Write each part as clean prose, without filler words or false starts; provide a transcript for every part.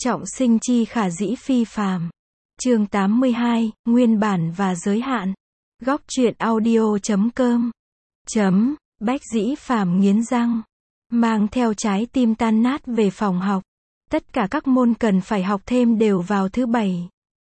Trọng sinh chi khả dĩ phi phàm. Chương 82, nguyên bản và giới hạn. Góc truyện audio.com. Bách Dĩ Phàm nghiến răng, mang theo trái tim tan nát về phòng học. Tất cả các môn cần phải học thêm đều vào thứ bảy.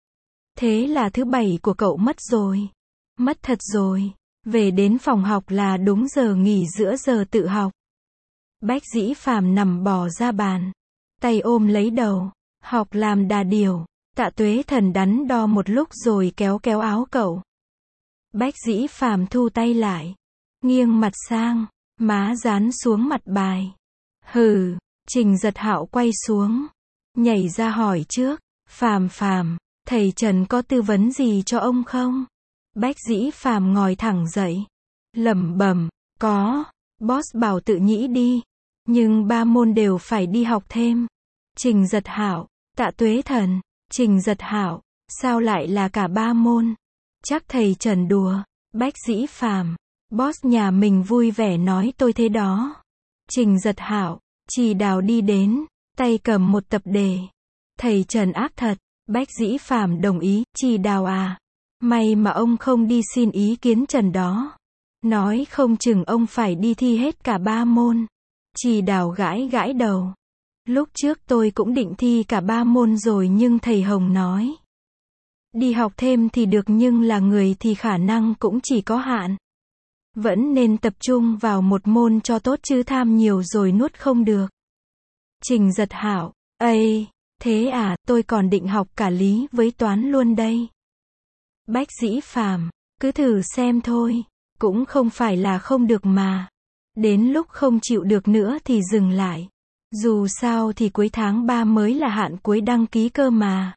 Thế là thứ bảy của cậu mất rồi. Mất thật rồi. Về đến phòng học là đúng giờ nghỉ giữa giờ tự học. Bách Dĩ Phàm nằm bò ra bàn, tay ôm lấy đầu, học làm đà điểu. Tạ Tuế Thần đắn đo một lúc rồi kéo kéo áo cậu. Bách Dĩ Phàm thu tay lại, nghiêng mặt sang, má dán xuống mặt bài. Hừ. Trình Giật Hạo quay xuống, nhảy ra hỏi trước, Phàm, thầy Trần có tư vấn gì cho ông không? Bách Dĩ Phàm ngồi thẳng dậy, lẩm bẩm, có, boss bảo tự nhĩ đi, nhưng 3 môn đều phải đi học thêm. Trình Giật Hạo, Tạ Tuế Thần, Trình Giật Hạo, sao lại là cả 3 môn? Chắc thầy Trần đùa. Bách Dĩ Phàm, boss nhà mình vui vẻ nói tôi thế đó. Trình Giật Hạo, Trì Đào đi đến, tay cầm một tập đề. Thầy Trần ác thật. Bách Dĩ Phàm đồng ý, Trì Đào à, may mà ông không đi xin ý kiến Trần đó. Nói không chừng ông phải đi thi hết cả 3 môn. Trì Đào gãi gãi đầu. Lúc trước tôi cũng định thi cả 3 môn rồi nhưng thầy Hồng nói đi học thêm thì được nhưng là người thì khả năng cũng chỉ có hạn. Vẫn nên tập trung vào một môn cho tốt chứ tham nhiều rồi nuốt không được. Trình Giật Hạo, ây, thế à, tôi còn định học cả lý với toán luôn đây. Bách Dĩ Phàm, cứ thử xem thôi, cũng không phải là không được mà. Đến lúc không chịu được nữa thì dừng lại. Dù sao thì cuối tháng 3 mới là hạn cuối đăng ký cơ mà.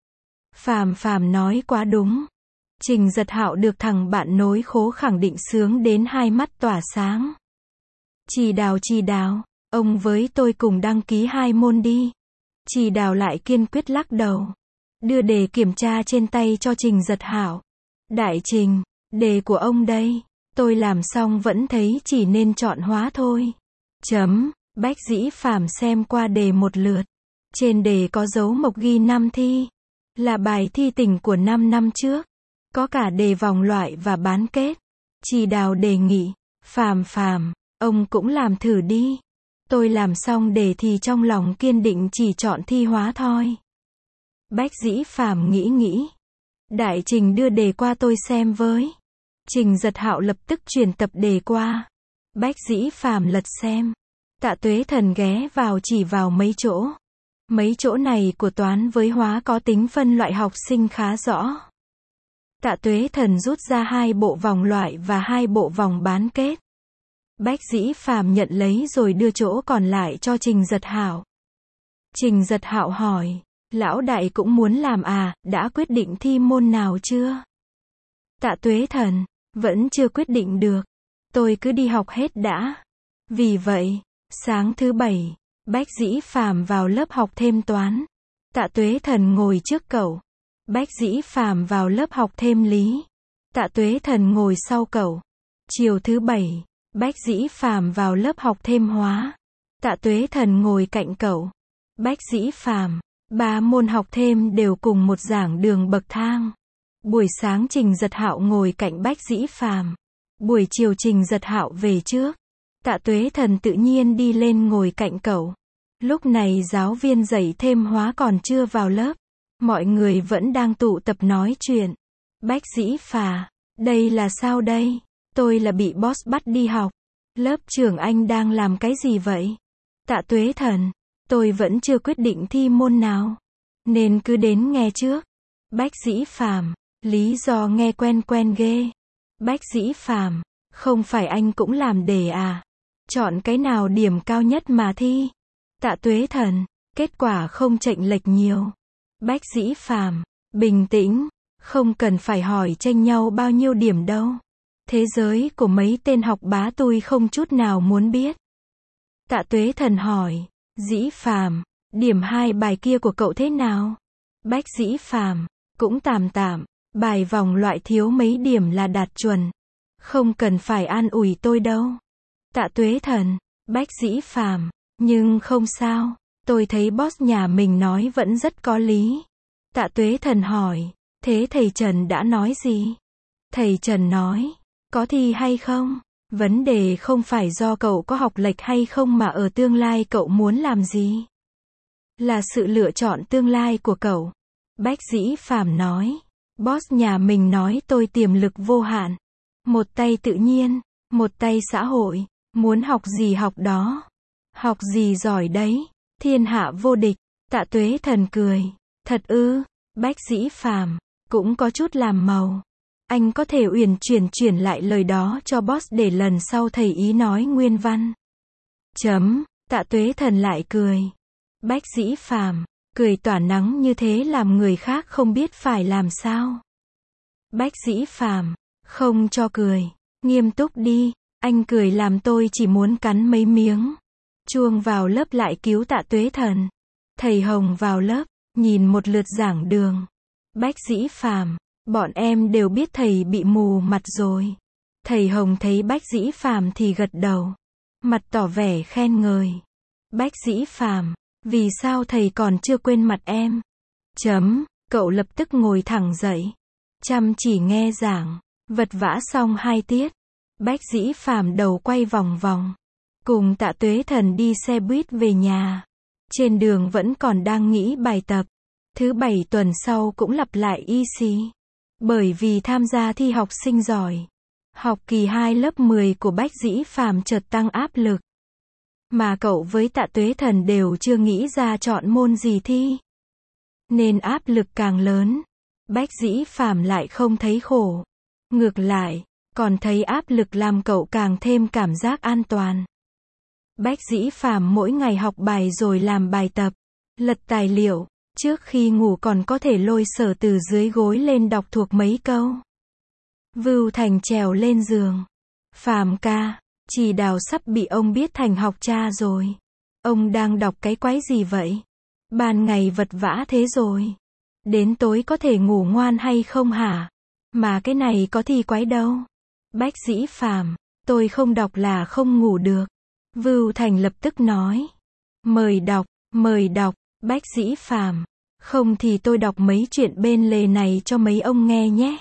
Phàm nói quá đúng. Trình Giật Hạo được thằng bạn nối khố khẳng định sướng đến hai mắt tỏa sáng. Trì Đào, ông với tôi cùng đăng ký 2 môn đi. Trì Đào lại kiên quyết lắc đầu. Đưa đề kiểm tra trên tay cho Trình Giật Hạo. Đại Trình, đề của ông đây. Tôi làm xong vẫn thấy chỉ nên chọn hóa thôi. Bách Dĩ Phàm xem qua đề một lượt. Trên đề có dấu mộc ghi năm thi. Là bài thi tỉnh của 5 năm trước. Có cả đề vòng loại và bán kết. Trì Đào đề nghị, Phàm, ông cũng làm thử đi. Tôi làm xong đề thì trong lòng kiên định chỉ chọn thi hóa thôi. Bách Dĩ Phàm nghĩ. Đại Trình đưa đề qua tôi xem với. Trình Giật Hạo lập tức truyền tập đề qua. Bách Dĩ Phàm lật xem. Tạ Tuế Thần ghé vào chỉ vào mấy chỗ. Mấy chỗ này của toán với hóa có tính phân loại học sinh khá rõ. Tạ Tuế Thần rút ra 2 bộ vòng loại và 2 bộ vòng bán kết. Bách Dĩ Phàm nhận lấy rồi đưa chỗ còn lại cho Trình Giật Hạo. Trình Giật Hạo hỏi, lão đại cũng muốn làm à, đã quyết định thi môn nào chưa? Tạ Tuế Thần, vẫn chưa quyết định được. Tôi cứ đi học hết đã. Vì vậy, sáng thứ bảy, Bách Dĩ Phàm vào lớp học thêm toán. Tạ Tuế Thần ngồi trước cậu. Bách Dĩ Phàm vào lớp học thêm lý. Tạ Tuế Thần ngồi sau cậu. Chiều thứ bảy, Bách Dĩ Phàm vào lớp học thêm hóa. Tạ Tuế Thần ngồi cạnh cậu. Bách Dĩ Phàm, 3 môn học thêm đều cùng một giảng đường bậc thang. Buổi sáng Trình Giật Hạo ngồi cạnh Bách Dĩ Phàm. Buổi chiều Trình Giật Hạo về trước. Tạ Tuế Thần tự nhiên đi lên ngồi cạnh cậu. Lúc này giáo viên dạy thêm hóa còn chưa vào lớp. Mọi người vẫn đang tụ tập nói chuyện. Bách Dĩ Phà, đây là sao đây? Tôi là bị boss bắt đi học. Lớp trưởng anh đang làm cái gì vậy? Tạ Tuế Thần, tôi vẫn chưa quyết định thi môn nào. Nên cứ đến nghe trước. Bách Dĩ Phàm, lý do nghe quen ghê. Bách Dĩ Phàm, không phải anh cũng làm đề à? Chọn cái nào điểm cao nhất mà thi? Tạ Tuế Thần, kết quả không chệch lệch nhiều. Bách Dĩ Phàm, bình tĩnh, không cần phải hỏi tranh nhau bao nhiêu điểm đâu. Thế giới của mấy tên học bá tôi không chút nào muốn biết. Tạ Tuế Thần hỏi, Dĩ Phàm, điểm 2 bài kia của cậu thế nào? Bách Dĩ Phàm, cũng tạm, bài vòng loại thiếu mấy điểm là đạt chuẩn. Không cần phải an ủi tôi đâu. Tạ Tuế Thần, Bách Dĩ Phàm, nhưng không sao, Tôi thấy boss nhà mình nói vẫn rất có lý. Tạ Tuế Thần hỏi, thế thầy Trần đã nói gì? Thầy Trần nói, có thi hay không? Vấn đề không phải do cậu có học lệch hay không mà ở tương lai cậu muốn làm gì. Là sự lựa chọn tương lai của cậu. Bách Dĩ Phàm nói, boss nhà mình nói tôi tiềm lực vô hạn. Một tay tự nhiên, một tay xã hội, muốn học gì học đó. Học gì giỏi đấy, thiên hạ vô địch. Tạ Tuế Thần cười, thật ư? Bách Dĩ Phàm cũng có chút làm màu. Anh có thể uyển chuyển lại lời đó cho boss để lần sau thầy ý nói nguyên văn. Tạ Tuế Thần lại cười. Bách Dĩ Phàm cười tỏa nắng như thế làm người khác không biết phải làm sao. Bách Dĩ Phàm không cho cười, nghiêm túc đi, anh cười làm tôi chỉ muốn cắn mấy miếng. Chuông vào lớp lại cứu Tạ Tuế Thần. Thầy Hồng vào lớp, nhìn một lượt giảng đường. Bách Dĩ Phàm, bọn em đều biết thầy bị mù mặt rồi. Thầy Hồng thấy Bách Dĩ Phàm thì gật đầu, mặt tỏ vẻ khen ngợi. Bách Dĩ Phàm, vì sao thầy còn chưa quên mặt em? Cậu lập tức ngồi thẳng dậy, chăm chỉ nghe giảng, vật vã xong 2 tiết. Bách Dĩ Phàm đầu quay vòng vòng, cùng Tạ Tuế Thần đi xe buýt về nhà. Trên đường vẫn còn đang nghĩ bài tập. Thứ 7 tuần sau cũng lặp lại y xì. Bởi vì tham gia thi học sinh giỏi, học kỳ 2 lớp 10 của Bách Dĩ Phàm chợt tăng áp lực. Mà cậu với Tạ Tuế Thần đều chưa nghĩ ra chọn môn gì thi, nên áp lực càng lớn. Bách Dĩ Phàm lại không thấy khổ. Ngược lại, còn thấy áp lực làm cậu càng thêm cảm giác an toàn. Bách Dĩ Phàm mỗi ngày học bài rồi làm bài tập, lật tài liệu, trước khi ngủ còn có thể lôi Sở Từ dưới gối lên đọc thuộc mấy câu. Vưu Thành trèo lên giường. Phàm ca, Trì Đào sắp bị ông biết thành học cha rồi. Ông đang đọc cái quái gì vậy? Ban ngày vật vã thế rồi, đến tối có thể ngủ ngoan hay không hả? Mà cái này có thi quái đâu. Bách Dĩ Phàm, tôi không đọc là không ngủ được. Vưu Thành lập tức nói. Mời đọc, Bách Dĩ Phàm, không thì tôi đọc mấy chuyện bên lề này cho mấy ông nghe nhé.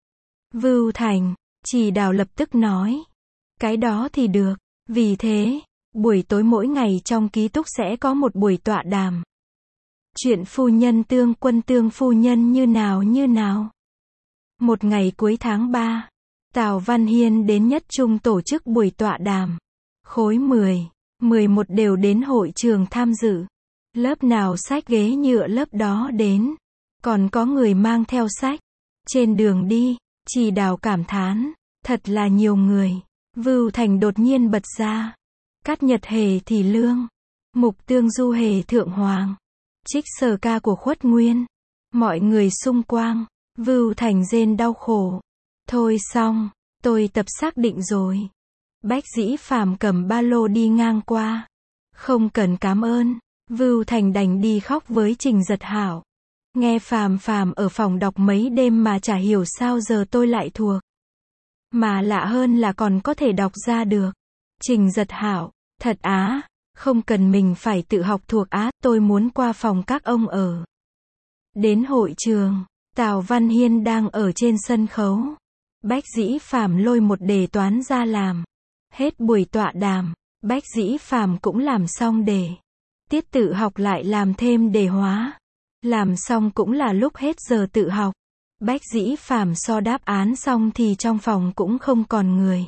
Vưu Thành, Trì Đào lập tức nói. Cái đó thì được, vì thế, buổi tối mỗi ngày trong ký túc sẽ có một buổi tọa đàm. Chuyện phu nhân tương quân tương phu nhân như nào. Một ngày cuối tháng 3, Tào Văn Hiên đến Nhất Trung tổ chức buổi tọa đàm. Khối 10, 11 đều đến hội trường tham dự. Lớp nào xách ghế nhựa lớp đó đến. Còn có người mang theo sách. Trên đường đi, Trì Đào cảm thán, thật là nhiều người. Vưu Thành đột nhiên bật ra. Cát Nhật Hề thì Lương, Mục Tương Du Hề Thượng Hoàng, Trích Sở Ca của Khuất Nguyên. Mọi người xung quanh. Vưu Thành rên đau khổ. Thôi xong, tôi tập xác định rồi. Bách Dĩ Phàm cầm ba lô đi ngang qua. Không cần cảm ơn. Vưu Thành đành đi khóc với Trình Giật Hảo. Nghe Phàm ở phòng đọc mấy đêm mà chả hiểu sao giờ tôi lại thuộc. Mà lạ hơn là còn có thể đọc ra được. Trình Giật Hảo, thật á, không cần mình phải tự học thuộc á, tôi muốn qua phòng các ông ở. Đến hội trường, Tào Văn Hiên đang ở trên sân khấu. Bách Dĩ Phàm lôi một đề toán ra làm. Hết buổi tọa đàm, Bách Dĩ Phàm cũng làm xong đề. Tiết tự học lại làm thêm đề hóa. Làm xong cũng là lúc hết giờ tự học. Bách Dĩ Phàm so đáp án xong thì trong phòng cũng không còn người.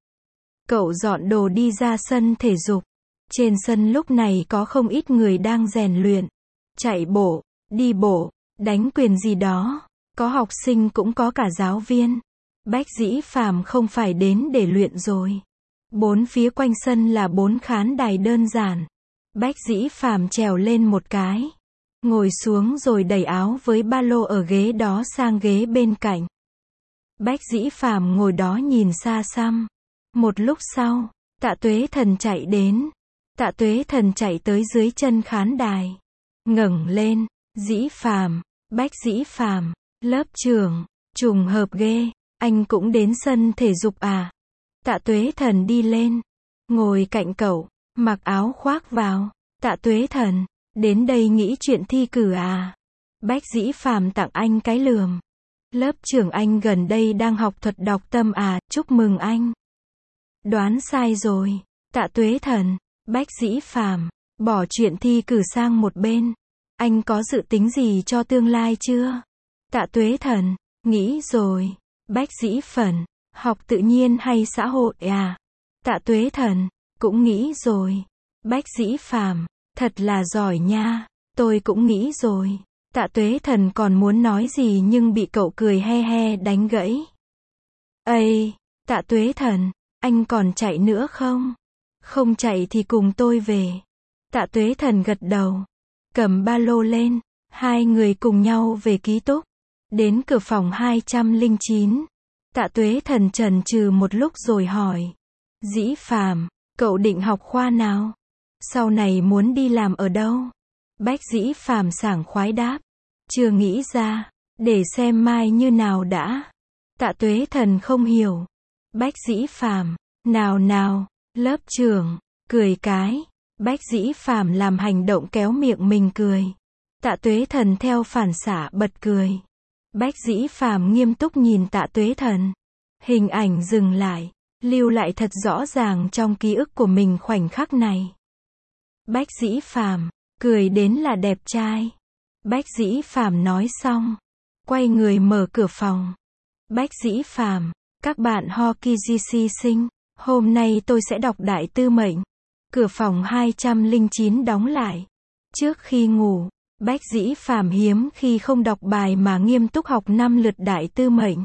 Cậu dọn đồ đi ra sân thể dục. Trên sân lúc này có không ít người đang rèn luyện. Chạy bộ, đi bộ, đánh quyền gì đó. Có học sinh cũng có cả giáo viên. Bách Dĩ Phàm không phải đến để luyện rồi. 4 phía quanh sân là 4 khán đài đơn giản. Bách Dĩ Phàm trèo lên một cái, ngồi xuống rồi đẩy áo với ba lô ở ghế đó sang ghế bên cạnh. Bách Dĩ Phàm ngồi đó nhìn xa xăm. Một lúc sau, Tạ Tuế Thần chạy đến. Tạ Tuế Thần chạy tới dưới chân khán đài, ngẩng lên. Dĩ Phàm, Bách Dĩ Phàm, lớp trưởng, trùng hợp ghê, anh cũng đến sân thể dục à? Tạ Tuế Thần đi lên, ngồi cạnh cậu, mặc áo khoác vào. Tạ Tuế Thần, Đến đây nghĩ chuyện thi cử à? Bách Dĩ Phàm tặng anh cái lườm. Lớp trưởng anh gần đây đang học thuật đọc tâm à, chúc mừng anh. Đoán sai rồi. Tạ Tuế Thần. Bách Dĩ Phàm, bỏ chuyện thi cử sang một bên. Anh có dự tính gì cho tương lai chưa? Tạ Tuế Thần, nghĩ rồi. Bách Dĩ Phàm, học tự nhiên hay xã hội à? Tạ Tuế Thần, cũng nghĩ rồi. Bách Dĩ Phàm, thật là giỏi nha. Tôi cũng nghĩ rồi. Tạ Tuế Thần còn muốn nói gì nhưng bị cậu cười he he đánh gãy. Ây, Tạ Tuế Thần, anh còn chạy nữa không? Không chạy thì cùng tôi về. Tạ Tuế Thần gật đầu. Cầm ba lô lên. Hai người cùng nhau về ký túc. Đến cửa phòng 209. Tạ Tuế Thần chần chừ một lúc rồi hỏi. Dĩ Phàm, cậu định học khoa nào? Sau này muốn đi làm ở đâu? Bách Dĩ Phàm sảng khoái đáp. Chưa nghĩ ra. Để xem mai như nào đã. Tạ Tuế Thần không hiểu. Bách Dĩ Phàm, nào, lớp trưởng, cười cái. Bách Dĩ Phàm làm hành động kéo miệng mình cười. Tạ Tuế Thần theo phản xạ bật cười. Bách Dĩ Phàm nghiêm túc nhìn Tạ Tuế Thần. Hình ảnh dừng lại, lưu lại thật rõ ràng trong ký ức của mình khoảnh khắc này. Bách Dĩ Phàm, cười đến là đẹp trai. Bách Dĩ Phàm nói xong, quay người mở cửa phòng. Bách Dĩ Phàm, các bạn Hokijishi sinh, hôm nay tôi sẽ đọc Đại Tư Mệnh. Cửa phòng 209 đóng lại. Trước khi ngủ, Bách Dĩ Phàm hiếm khi không đọc bài mà nghiêm túc học 5 lượt Đại Tư Mệnh.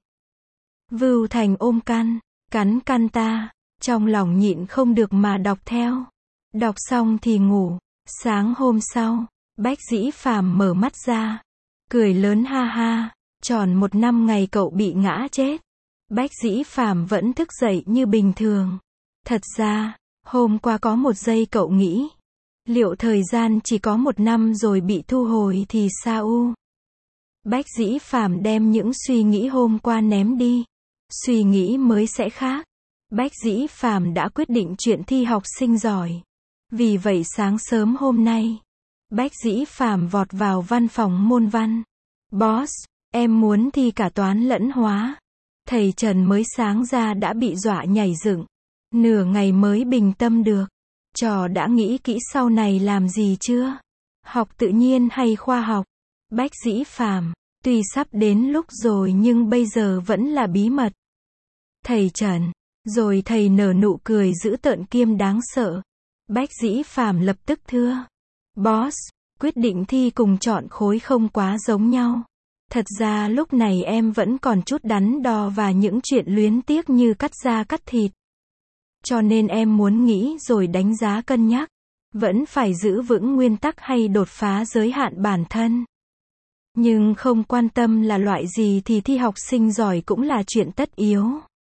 Vưu Thành ôm cắn can ta, trong lòng nhịn không được mà đọc theo. Đọc xong thì ngủ. Sáng hôm sau, Bách Dĩ Phàm mở mắt ra, cười lớn ha ha, tròn 1 năm ngày cậu bị ngã chết. Bách Dĩ Phàm vẫn thức dậy như bình thường. Thật ra, hôm qua có một giây cậu nghĩ, liệu thời gian chỉ có 1 năm rồi bị thu hồi thì sao? Bách Dĩ Phàm đem những suy nghĩ hôm qua ném đi. Suy nghĩ mới sẽ khác. Bách Dĩ Phàm đã quyết định chuyện thi học sinh giỏi. Vì vậy sáng sớm hôm nay, Bách Dĩ Phàm vọt vào văn phòng môn văn. Boss, em muốn thi cả toán lẫn hóa. Thầy Trần mới sáng ra đã bị dọa nhảy dựng. Nửa ngày mới bình tâm được. Trò đã nghĩ kỹ sau này làm gì chưa? Học tự nhiên hay khoa học? Bách Dĩ Phàm, tuy sắp đến lúc rồi nhưng bây giờ vẫn là bí mật. Thầy Trần, rồi thầy nở nụ cười dữ tợn kiêm đáng sợ. Bách Dĩ Phàm lập tức thưa. Boss, quyết định thi cùng chọn khối không quá giống nhau. Thật ra lúc này em vẫn còn chút đắn đo và những chuyện luyến tiếc như cắt da cắt thịt. Cho nên em muốn nghĩ rồi đánh giá cân nhắc. Vẫn phải giữ vững nguyên tắc hay đột phá giới hạn bản thân. Nhưng không quan tâm là loại gì thì thi học sinh giỏi cũng là chuyện tất yếu.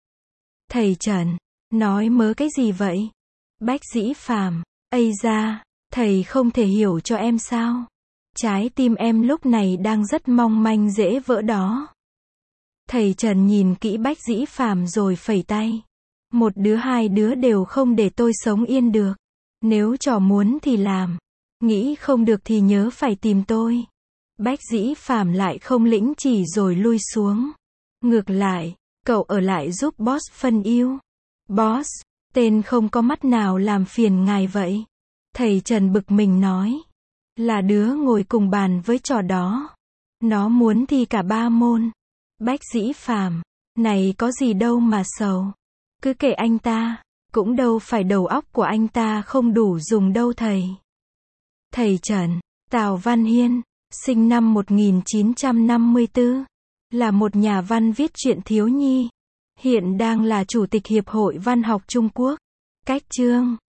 Thầy Trần, nói mớ cái gì vậy? Bách Dĩ Phàm, ây da, thầy không thể hiểu cho em sao? Trái tim em lúc này đang rất mong manh dễ vỡ đó. Thầy Trần nhìn kỹ Bách Dĩ Phàm rồi phẩy tay. Một đứa hai đứa đều không để tôi sống yên được. Nếu trò muốn thì làm. Nghĩ không được thì nhớ phải tìm tôi. Bách Dĩ Phàm lại không lĩnh chỉ rồi lui xuống. Ngược lại, cậu ở lại giúp boss phân ưu. Boss, tên không có mắt nào làm phiền ngài vậy? Thầy Trần bực mình nói. Là đứa ngồi cùng bàn với trò đó. Nó muốn thi cả 3 môn. Bách Dĩ Phàm, này có gì đâu mà sầu. Cứ kệ anh ta, cũng đâu phải đầu óc của anh ta không đủ dùng đâu thầy. Thầy Trần, Tào Văn Hiên, sinh năm 1954, là một nhà văn viết truyện thiếu nhi. Hiện đang là Chủ tịch Hiệp hội Văn học Trung Quốc. Cách chương